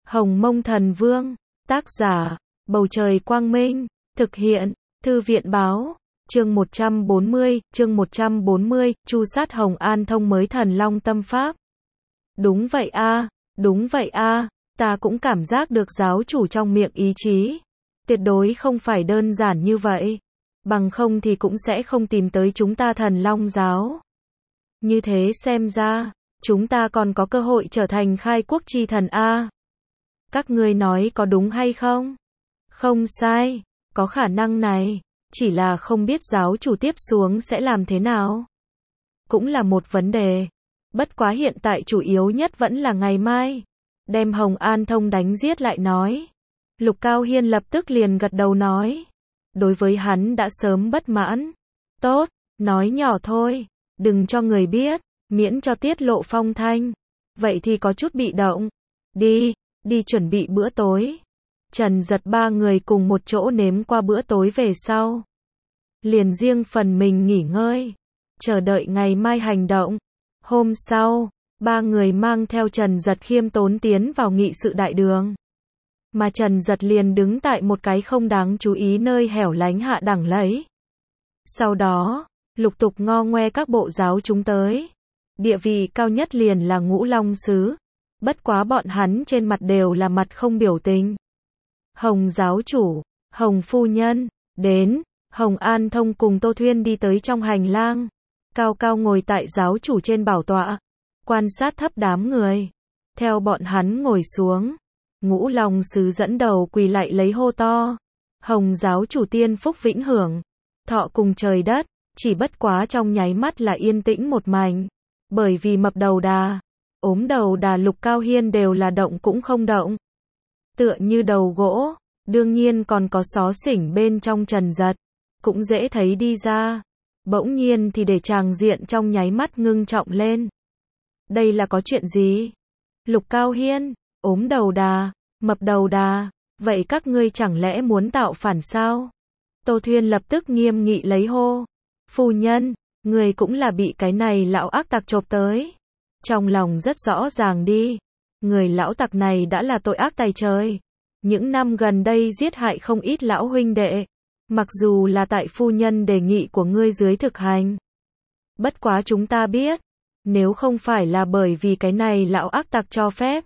Hồng Mông Thần Vương, tác giả, Bầu Trời Quang Minh, thực hiện, Thư viện Báo, chương 140, Chu sát Hồng An Thông mới Thần Long Tâm Pháp. Đúng vậy a, ta cũng cảm giác được giáo chủ trong miệng ý chí. Tuyệt đối không phải đơn giản như vậy. Bằng không thì cũng sẽ không tìm tới chúng ta Thần Long giáo. Như thế xem ra, chúng ta còn có cơ hội trở thành khai quốc chi thần a. Các ngươi nói có đúng hay không? Không sai, có khả năng này, chỉ là không biết giáo chủ tiếp xuống sẽ làm thế nào. Cũng là một vấn đề. Bất quá hiện tại chủ yếu nhất vẫn là ngày mai. Đem Hồng An Thông đánh giết lại nói. Lục Cao Hiên lập tức liền gật đầu nói. Đối với hắn đã sớm bất mãn. Tốt, nói nhỏ thôi, đừng cho người biết, miễn cho tiết lộ phong thanh. Vậy thì có chút bị động. Đi chuẩn bị bữa tối. Trần Giật ba người cùng một chỗ nếm qua bữa tối về sau. Liền riêng phần mình nghỉ ngơi. Chờ đợi ngày mai hành động. Hôm sau, ba người mang theo Trần Giật khiêm tốn tiến vào nghị sự đại đường. Mà Trần Giật liền đứng tại một cái không đáng chú ý nơi hẻo lánh hạ đẳng lấy. Sau đó, lục tục ngo ngoe các bộ giáo chúng tới. Địa vị cao nhất liền là Ngũ Long Sứ. Bất quá bọn hắn trên mặt đều là mặt không biểu tình. Hồng giáo chủ, Hồng phu nhân, đến. Hồng An Thông cùng Tô Thuyên đi tới trong hành lang. Cao cao ngồi tại giáo chủ trên bảo tọa. Quan sát thấp đám người. Theo bọn hắn ngồi xuống. Ngũ Long Sứ dẫn đầu quỳ lạy lấy hô to. Hồng giáo chủ tiên phúc vĩnh hưởng. Thọ cùng trời đất. Chỉ bất quá trong nháy mắt là yên tĩnh một mảnh. Bởi vì mập đầu đà, ốm đầu đà Lục Cao Hiên đều là động cũng không động. Tựa như đầu gỗ. Đương nhiên còn có xó xỉnh bên trong Trần Giật. Cũng dễ thấy đi ra. Bỗng nhiên thì để tràng diện trong nháy mắt ngưng trọng lên. Đây là có chuyện gì? Lục Cao Hiên, ốm đầu đà, mập đầu đà, vậy các ngươi chẳng lẽ muốn tạo phản sao? Tô Thuyên lập tức nghiêm nghị lấy hô. Phu nhân, người cũng là bị cái này lão ác tặc chộp tới. Trong lòng rất rõ ràng đi. Người lão tặc này đã là tội ác tày trời. Những năm gần đây giết hại không ít lão huynh đệ. Mặc dù là tại phu nhân đề nghị của ngươi dưới thực hành. Bất quá chúng ta biết. Nếu không phải là bởi vì cái này lão ác tặc cho phép.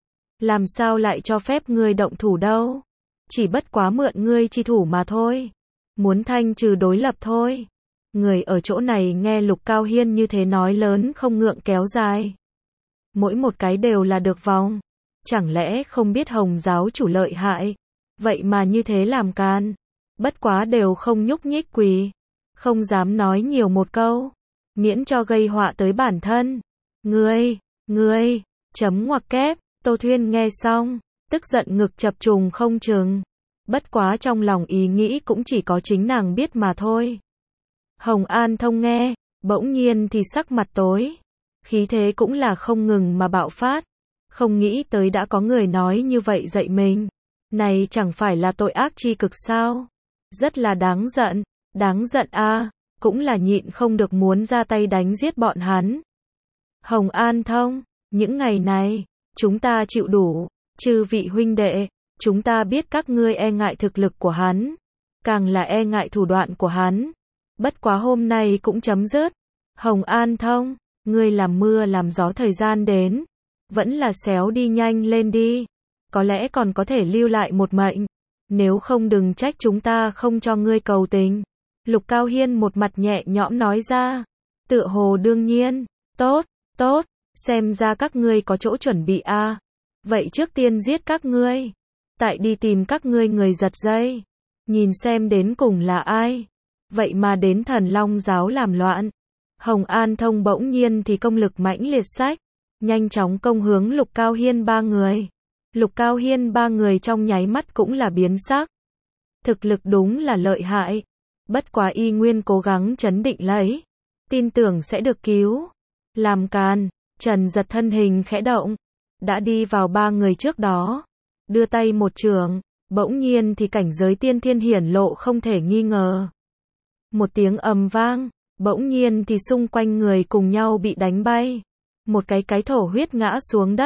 Làm sao lại cho phép ngươi động thủ đâu. Chỉ bất quá mượn ngươi chi thủ mà thôi. Muốn thanh trừ đối lập thôi. Người ở chỗ này nghe Lục Cao Hiên như thế nói lớn không ngượng kéo dài. Mỗi một cái đều là được vòng. Chẳng lẽ không biết Hồng giáo chủ lợi hại. Vậy mà như thế làm can. Bất quá đều không nhúc nhích quỳ. Không dám nói nhiều một câu. Miễn cho gây họa tới bản thân. Ngươi, chấm ngoặc kép. Tô Thuyên nghe xong. Tức giận ngực chập trùng không chừng. Bất quá trong lòng ý nghĩ cũng chỉ có chính nàng biết mà thôi. Hồng An Thông nghe. Bỗng nhiên thì sắc mặt tối. Khí thế cũng là không ngừng mà bạo phát. Không nghĩ tới đã có người nói như vậy dạy mình. Này chẳng phải là tội ác chi cực sao? Rất là đáng giận a, cũng là nhịn không được muốn ra tay đánh giết bọn hắn. Hồng An Thông, những ngày này, chúng ta chịu đủ, chư vị huynh đệ, chúng ta biết các ngươi e ngại thực lực của hắn, càng là e ngại thủ đoạn của hắn. Bất quá hôm nay cũng chấm dứt. Hồng An Thông, ngươi làm mưa làm gió thời gian đến, vẫn là xéo đi nhanh lên đi, có lẽ còn có thể lưu lại một mệnh. Nếu không đừng trách chúng ta không cho ngươi cầu tình. Lục Cao Hiên một mặt nhẹ nhõm nói ra. Tựa hồ đương nhiên. Tốt, xem ra các ngươi có chỗ chuẩn bị a. Vậy trước tiên giết các ngươi. Tại đi tìm các ngươi người giật dây. Nhìn xem đến cùng là ai. Vậy mà đến Thần Long giáo làm loạn. Hồng An Thông bỗng nhiên thì công lực mãnh liệt sách. Nhanh chóng công hướng Lục Cao Hiên ba người. Lục Cao Hiên ba người trong nháy mắt cũng là biến sắc. Thực lực đúng là lợi hại. Bất quá y nguyên cố gắng trấn định lấy. Tin tưởng sẽ được cứu. Làm can, Trần Giật thân hình khẽ động. Đã đi vào ba người trước đó. Đưa tay một trường. Bỗng nhiên thì cảnh giới tiên thiên hiển lộ không thể nghi ngờ. Một tiếng ầm vang. Bỗng nhiên thì xung quanh người cùng nhau bị đánh bay. Một cái thổ huyết ngã xuống đất.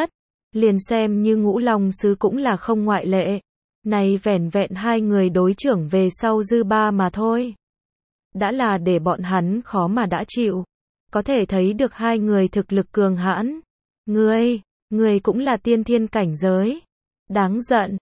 liền xem như Ngũ Long Sứ cũng là không ngoại lệ. Này vẻn vẹn hai người đối trưởng về sau dư ba mà thôi. Đã là để bọn hắn khó mà đã chịu. Có thể thấy được hai người thực lực cường hãn. Ngươi cũng là tiên thiên cảnh giới. Đáng giận,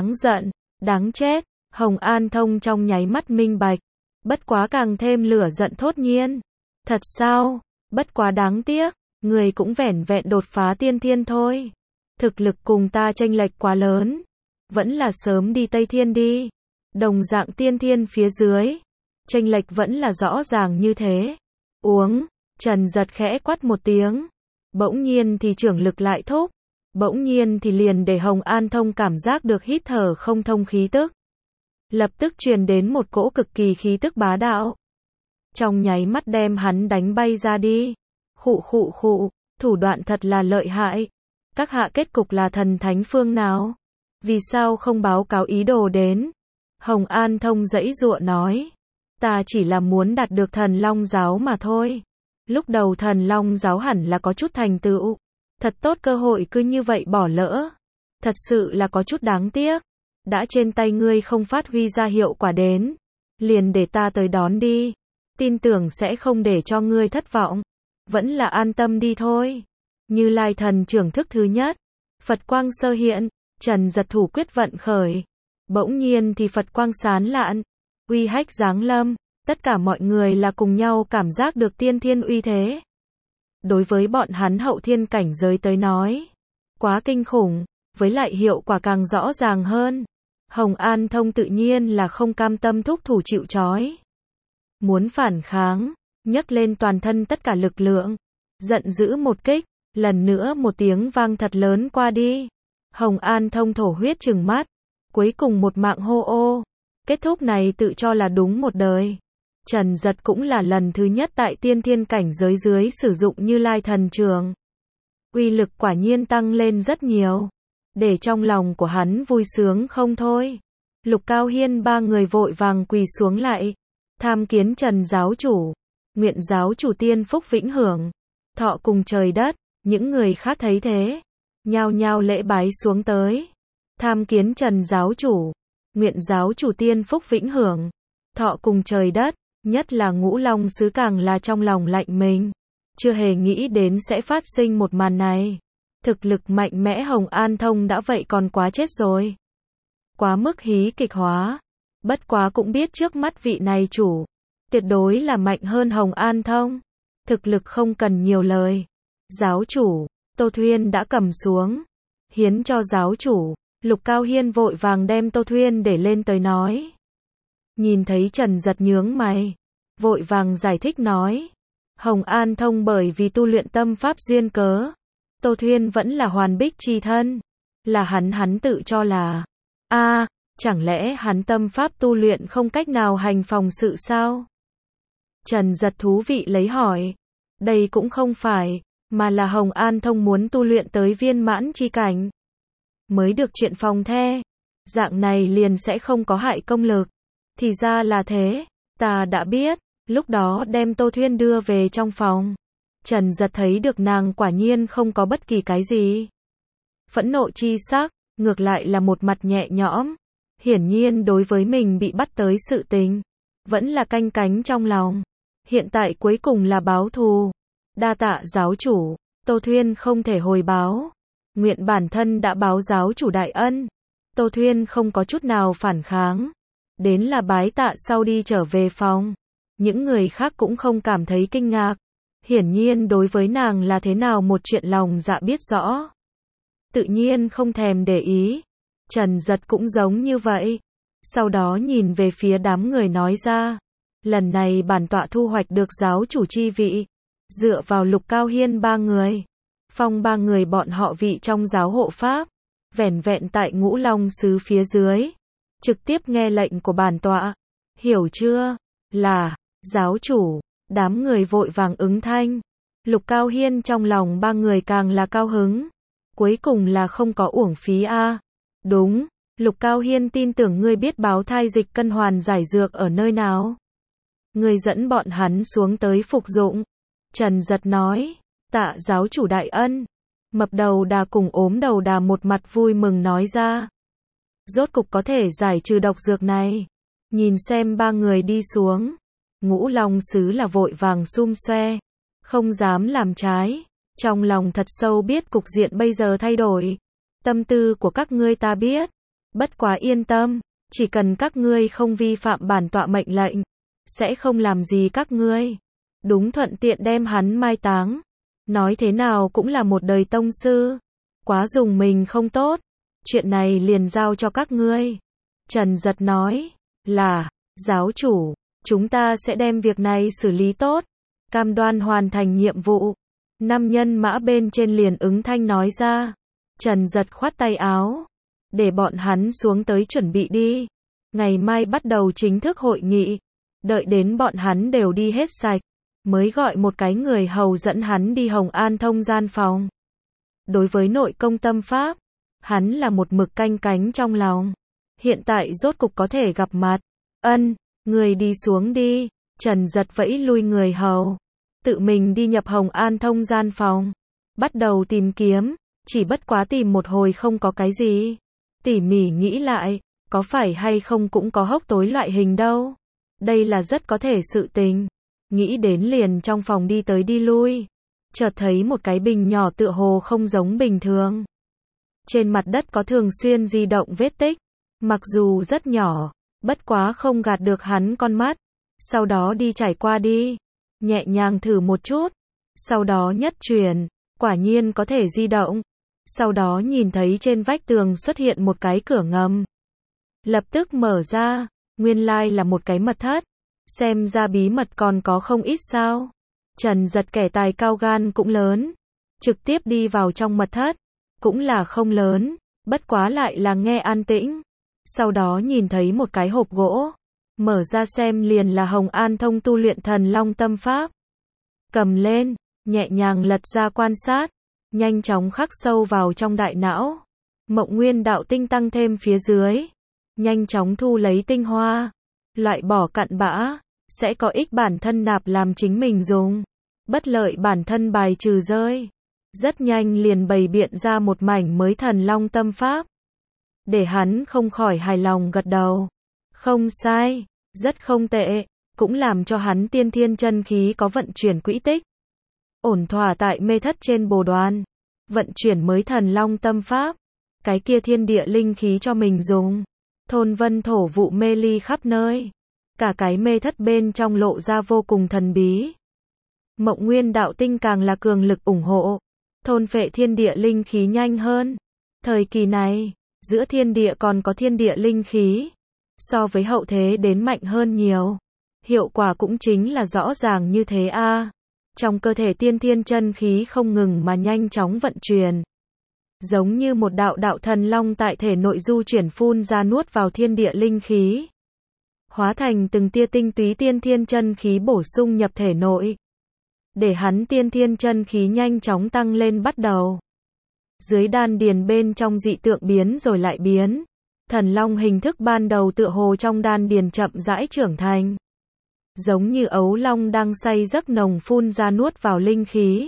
đáng chết. Hồng An Thông trong nháy mắt minh bạch. Bất quá càng thêm lửa giận thốt nhiên. Thật sao? Bất quá đáng tiếc. Ngươi cũng vẻn vẹn đột phá tiên thiên thôi. Thực lực cùng ta chênh lệch quá lớn. Vẫn là sớm đi Tây Thiên đi. Đồng dạng tiên thiên phía dưới. Chênh lệch vẫn là rõ ràng như thế. Uống. Trần Giật khẽ quát một tiếng. Bỗng nhiên thì trưởng lực lại thúc. Bỗng nhiên thì liền để Hồng An Thông cảm giác được hít thở không thông khí tức. Lập tức truyền đến một cỗ cực kỳ khí tức bá đạo. Trong nháy mắt đem hắn đánh bay ra đi. Khụ, thủ đoạn thật là lợi hại. Các hạ kết cục là thần thánh phương nào? Vì sao không báo cáo ý đồ đến? Hồng An Thông giãy giụa nói. Ta chỉ là muốn đạt được Thần Long Giáo mà thôi. Lúc đầu Thần Long Giáo hẳn là có chút thành tựu. Thật tốt cơ hội cứ như vậy bỏ lỡ. Thật sự là có chút đáng tiếc. Đã trên tay ngươi không phát huy ra hiệu quả đến. Liền để ta tới đón đi. Tin tưởng sẽ không để cho ngươi thất vọng. Vẫn là an tâm đi thôi. Như Lai thần trưởng thức thứ nhất. Phật quang sơ hiện. Trần Giật thủ quyết vận khởi. Bỗng nhiên thì Phật quang sán lạn. Uy hách giáng lâm. Tất cả mọi người là cùng nhau cảm giác được tiên thiên uy thế. Đối với bọn hắn hậu thiên cảnh giới tới nói. Quá kinh khủng. Với lại hiệu quả càng rõ ràng hơn. Hồng An Thông tự nhiên là không cam tâm thúc thủ chịu trói. Muốn phản kháng. Nhấc lên toàn thân tất cả lực lượng. Giận dữ một kích. Lần nữa một tiếng vang thật lớn qua đi. Hồng An Thông thổ huyết trừng mắt. Cuối cùng một mạng hô ô. Kết thúc này tự cho là đúng một đời. Trần Giật cũng là lần thứ nhất tại tiên thiên cảnh giới dưới sử dụng Như Lai thần trường. Uy lực quả nhiên tăng lên rất nhiều. Để trong lòng của hắn vui sướng không thôi. Lục Cao Hiên ba người vội vàng quỳ xuống lại. Tham kiến Trần giáo chủ. Nguyện giáo chủ tiên phúc vĩnh hưởng. Thọ cùng trời đất. Những người khác thấy thế. Nhao nhao lễ bái xuống tới. Tham kiến Trần giáo chủ. Nguyện giáo chủ tiên phúc vĩnh hưởng. Thọ cùng trời đất. Nhất là Ngũ Long Sứ càng là trong lòng lạnh mình. Chưa hề nghĩ đến sẽ phát sinh một màn này. Thực lực mạnh mẽ Hồng An Thông đã vậy còn quá chết rồi. Quá mức hí kịch hóa. Bất quá cũng biết trước mắt vị này chủ. Tuyệt đối là mạnh hơn Hồng An Thông. Thực lực không cần nhiều lời. Giáo chủ, Tô Thuyên đã cầm xuống. Hiến cho giáo chủ. Lục Cao Hiên vội vàng đem Tô Thuyên để lên tới nói. Nhìn thấy Trần Giật nhướng mày. Vội vàng giải thích nói. Hồng An Thông bởi vì tu luyện tâm pháp duyên cớ. Tô Thuyên vẫn là hoàn bích chi thân. Là hắn tự cho là. Chẳng lẽ hắn tâm pháp tu luyện không cách nào hành phòng sự sao? Trần Giật thú vị lấy hỏi. Đây cũng không phải. Mà là Hồng An Thông muốn tu luyện tới viên mãn chi cảnh. Mới được chuyện phòng the. Dạng này liền sẽ không có hại công lực. Thì ra là thế. Ta đã biết. Lúc đó đem Tô Thuyên đưa về trong phòng. Trần Giật thấy được nàng quả nhiên không có bất kỳ cái gì phẫn nộ chi sắc, ngược lại là một mặt nhẹ nhõm. Hiển nhiên đối với mình bị bắt tới sự tình, vẫn là canh cánh trong lòng. Hiện tại cuối cùng là báo thù. Đa tạ giáo chủ. Tô Thuyên không thể hồi báo. Nguyện bản thân đã báo giáo chủ đại ân. Tô Thuyên không có chút nào phản kháng. Đến là bái tạ sau đi trở về phòng. Những người khác cũng không cảm thấy kinh ngạc. Hiển nhiên đối với nàng là thế nào một chuyện lòng dạ biết rõ. Tự nhiên không thèm để ý. Trần Giật cũng giống như vậy. Sau đó nhìn về phía đám người nói ra. Lần này bản tọa thu hoạch được giáo chủ chi vị. Dựa vào Lục Cao Hiên ba người. Phong ba người bọn họ vị trong giáo hộ pháp. Vẻn vẹn tại Ngũ Long Sứ phía dưới. Trực tiếp nghe lệnh của bản tọa. Hiểu chưa? Là, giáo chủ. Đám người vội vàng ứng thanh. Lục Cao Hiên trong lòng ba người càng là cao hứng. Cuối cùng là không có uổng phí a. Đúng, Lục Cao Hiên tin tưởng ngươi biết báo thai dịch cân hoàn giải dược ở nơi nào. Ngươi dẫn bọn hắn xuống tới phục dụng. Trần Giật nói, tạ giáo chủ đại ân. Mập đầu đà cùng ốm đầu đà một mặt vui mừng nói ra. Rốt cục có thể giải trừ độc dược này. Nhìn xem ba người đi xuống. Ngũ Long Sứ là vội vàng xum xoe. Không dám làm trái. Trong lòng thật sâu biết cục diện bây giờ thay đổi. Tâm tư của các ngươi ta biết. Bất quá yên tâm. Chỉ cần các ngươi không vi phạm bản tọa mệnh lệnh. Sẽ không làm gì các ngươi. Đúng thuận tiện đem hắn mai táng. Nói thế nào cũng là một đời tông sư. Quá dùng mình không tốt. Chuyện này liền giao cho các ngươi. Trần Giật nói. Là, giáo chủ. Chúng ta sẽ đem việc này xử lý tốt. Cam đoan hoàn thành nhiệm vụ. Năm nhân mã bên trên liền ứng thanh nói ra. Trần Giật khoát tay áo. Để bọn hắn xuống tới chuẩn bị đi. Ngày mai bắt đầu chính thức hội nghị. Đợi đến bọn hắn đều đi hết sạch. Mới gọi một cái người hầu dẫn hắn đi Hồng An Thông gian phòng. Đối với nội công tâm pháp, hắn là một mực canh cánh trong lòng. Hiện tại rốt cục có thể gặp mặt. Ân, người đi xuống đi. Trần Giật vẫy lui người hầu. Tự mình đi nhập Hồng An Thông gian phòng. Bắt đầu tìm kiếm. Chỉ bất quá tìm một hồi không có cái gì. Tỉ mỉ nghĩ lại, có phải hay không cũng có hốc tối loại hình đâu. Đây là rất có thể sự tình. Nghĩ đến liền trong phòng đi tới đi lui. Chợt thấy một cái bình nhỏ tựa hồ không giống bình thường. Trên mặt đất có thường xuyên di động vết tích. Mặc dù rất nhỏ, bất quá không gạt được hắn con mắt. Sau đó đi trải qua đi. Nhẹ nhàng thử một chút. Sau đó nhất chuyển. Quả nhiên có thể di động. Sau đó nhìn thấy trên vách tường xuất hiện một cái cửa ngầm. Lập tức mở ra. Nguyên lai là một cái mật thất. Xem ra bí mật còn có không ít sao. Trần Giật kẻ tài cao gan cũng lớn. Trực tiếp đi vào trong mật thất. Cũng là không lớn. Bất quá lại là nghe an tĩnh. Sau đó nhìn thấy một cái hộp gỗ. Mở ra xem liền là Hồng An Thông tu luyện Thần Long Tâm Pháp. Cầm lên. Nhẹ nhàng lật ra quan sát. Nhanh chóng khắc sâu vào trong đại não. Mộng Nguyên đạo tinh tăng thêm phía dưới. Nhanh chóng thu lấy tinh hoa. Loại bỏ cặn bã. Sẽ có ích bản thân nạp làm chính mình dùng. Bất lợi bản thân bài trừ rơi. Rất nhanh liền bày biện ra một mảnh mới Thần Long Tâm Pháp. Để hắn không khỏi hài lòng gật đầu. Không sai. Rất không tệ. Cũng làm cho hắn tiên thiên chân khí có vận chuyển quỹ tích. Ổn thỏa tại mê thất trên bồ đoàn. Vận chuyển mới Thần Long Tâm Pháp. Cái kia thiên địa linh khí cho mình dùng. Thôn vân thổ vụ mê ly khắp nơi. Cả cái mê thất bên trong lộ ra vô cùng thần bí. Mộng Nguyên đạo tinh càng là cường lực ủng hộ. Thôn phệ thiên địa linh khí nhanh hơn. Thời kỳ này, giữa thiên địa còn có thiên địa linh khí. So với hậu thế đến mạnh hơn nhiều. Hiệu quả cũng chính là rõ ràng như thế a. Trong cơ thể tiên thiên chân khí không ngừng mà nhanh chóng vận chuyển. Giống như một đạo đạo thần long tại thể nội du chuyển phun ra nuốt vào thiên địa linh khí. Hóa thành từng tia tinh túy tiên thiên chân khí bổ sung nhập thể nội. Để hắn tiên thiên chân khí nhanh chóng tăng lên bắt đầu. Dưới đan điền bên trong dị tượng biến rồi lại biến. Thần long hình thức ban đầu tựa hồ trong đan điền chậm rãi trưởng thành. Giống như ấu long đang say giấc nồng phun ra nuốt vào linh khí.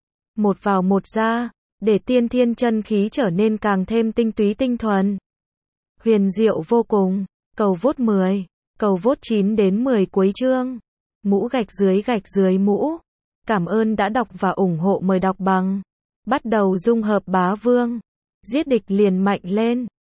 Một vào một ra, để tiên thiên chân khí trở nên càng thêm tinh túy tinh thuần. Huyền diệu vô cùng. Cầu vốt 10, cầu vốt 9 đến 10 cuối chương. Mũ gạch dưới mũ. Cảm ơn đã đọc và ủng hộ, mời đọc bằng. Bắt đầu dung hợp bá vương. Giết địch liền mạnh lên.